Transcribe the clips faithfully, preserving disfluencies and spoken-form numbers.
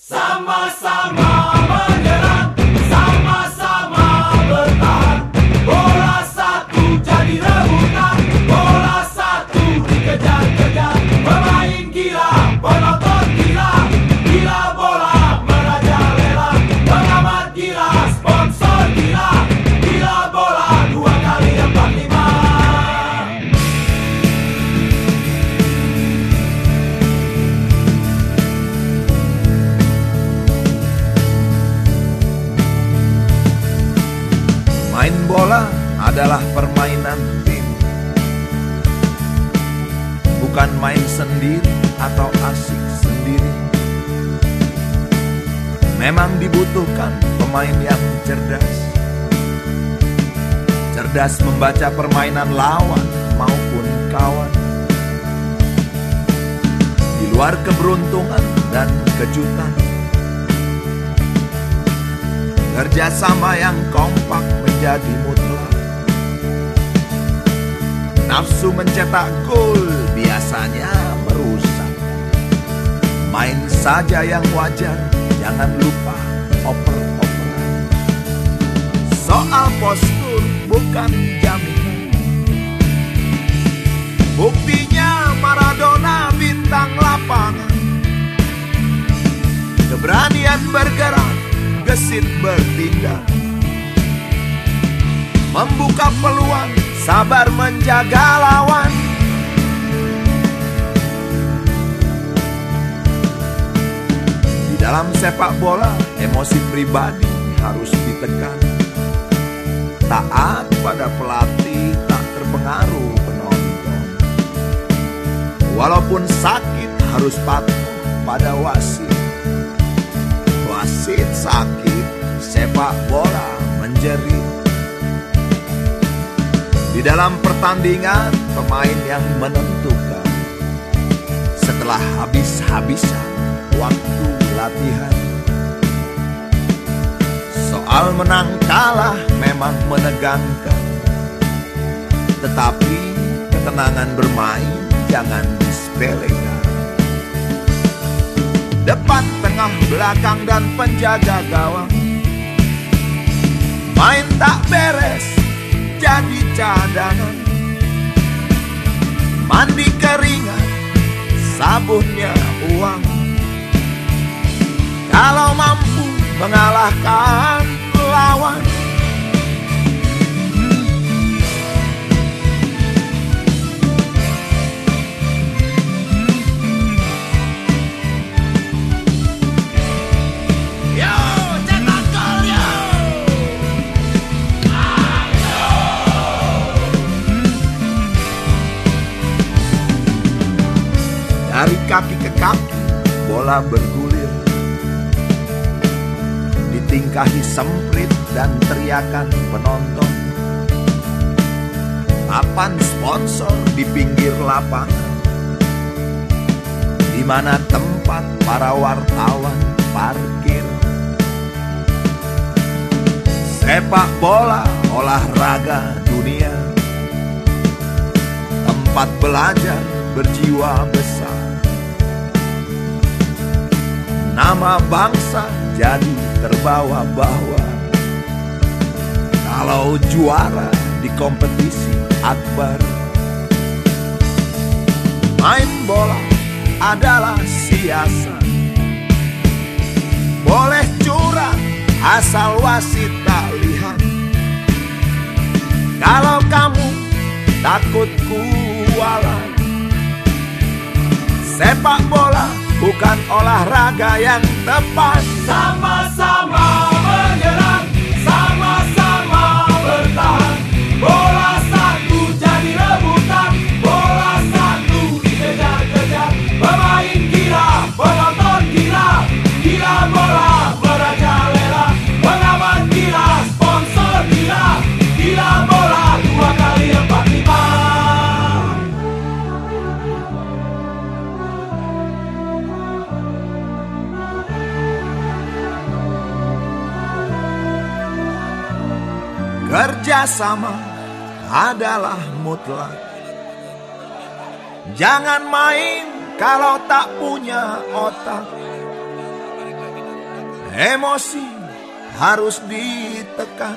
Sama-sama menyerang, sama-sama bertahan. Bola satu jadi rebutan, bola satu dikejar-kejar. Pemain gila, penonton gila, gila bola merajalela. Pengamat gila, sponsor gila, gila bola dua kali empat lima. Main bola adalah permainan tim, bukan main sendiri atau asik sendiri. Memang dibutuhkan pemain yang cerdas, cerdas membaca permainan lawan maupun kawan. Di luar keberuntungan dan kejutan, kerjasama yang kompak menjadi mutlak. Nafsu mencetak gol biasanya merusak. Main saja yang wajar, jangan lupa oper-operan. Soal postur bukan jaminan. Buktinya Maradona bintang lapangan. Keberanian bergerak, gesit bertindak, membuka peluang, sabar menjaga lawan. Di dalam sepak bola, emosi pribadi harus ditekan. Taat pada pelatih, tak terpengaruh penonton. Walaupun sakit, harus patuh pada wasit. Wasit sakit, sepak bola menjerit. Di dalam pertandingan, pemain yang menentukan. Setelah habis-habisan waktu latihan, soal menang kalah memang menegangkan. Tetapi ketenangan bermain jangan disepelekan. Depan, tengah, belakang, dan penjaga gawang. Main tak beres, jadi cadangan. Mandi keringat, sabunnya uang. Kalau mampu mengalahkan lawan. Dari kaki ke kaki, bola bergulir. Ditingkahi semprit dan teriakan penonton. Papan sponsor di pinggir lapangan, di mana tempat para wartawan parkir. Sepak bola olahraga dunia, tempat belajar berjiwa besar. Nama bangsa jadi terbawa-bawa kalau juara di kompetisi akbar. Main bola adalah siasat, boleh curang asal wasit tak lihat. Kalau kamu takut kualat, sepak bola bukan olahraga yang tepat. Sama-sama menyerang, sama-sama bertahan. Bola satu jadi rebutan, bola satu dikejar-kejar. Pemain gila, penonton gila, gila bola merajalela. Pengamat gila, sponsor gila, gila bola dua kali empat lima. Kerjasama adalah mutlak. Jangan main kalau tak punya otak. Emosi harus ditekan.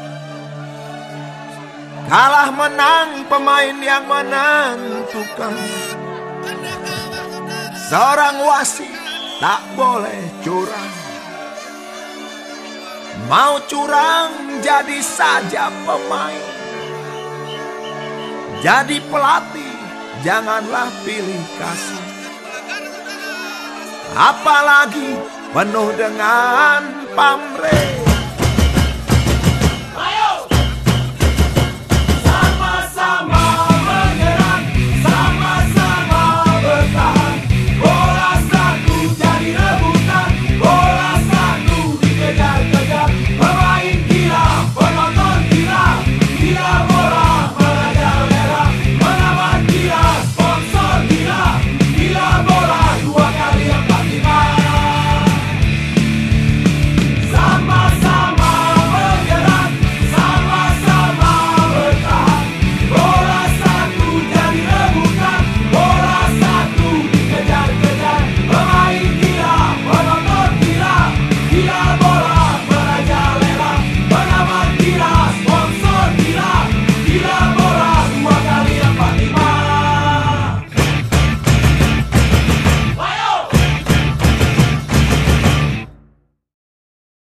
Kalah menang pemain yang menentukan. Seorang wasit tak boleh curang. Mau curang jadi saja pemain. Jadi pelatih janganlah pilih kasih. Apalagi penuh dengan pamrih.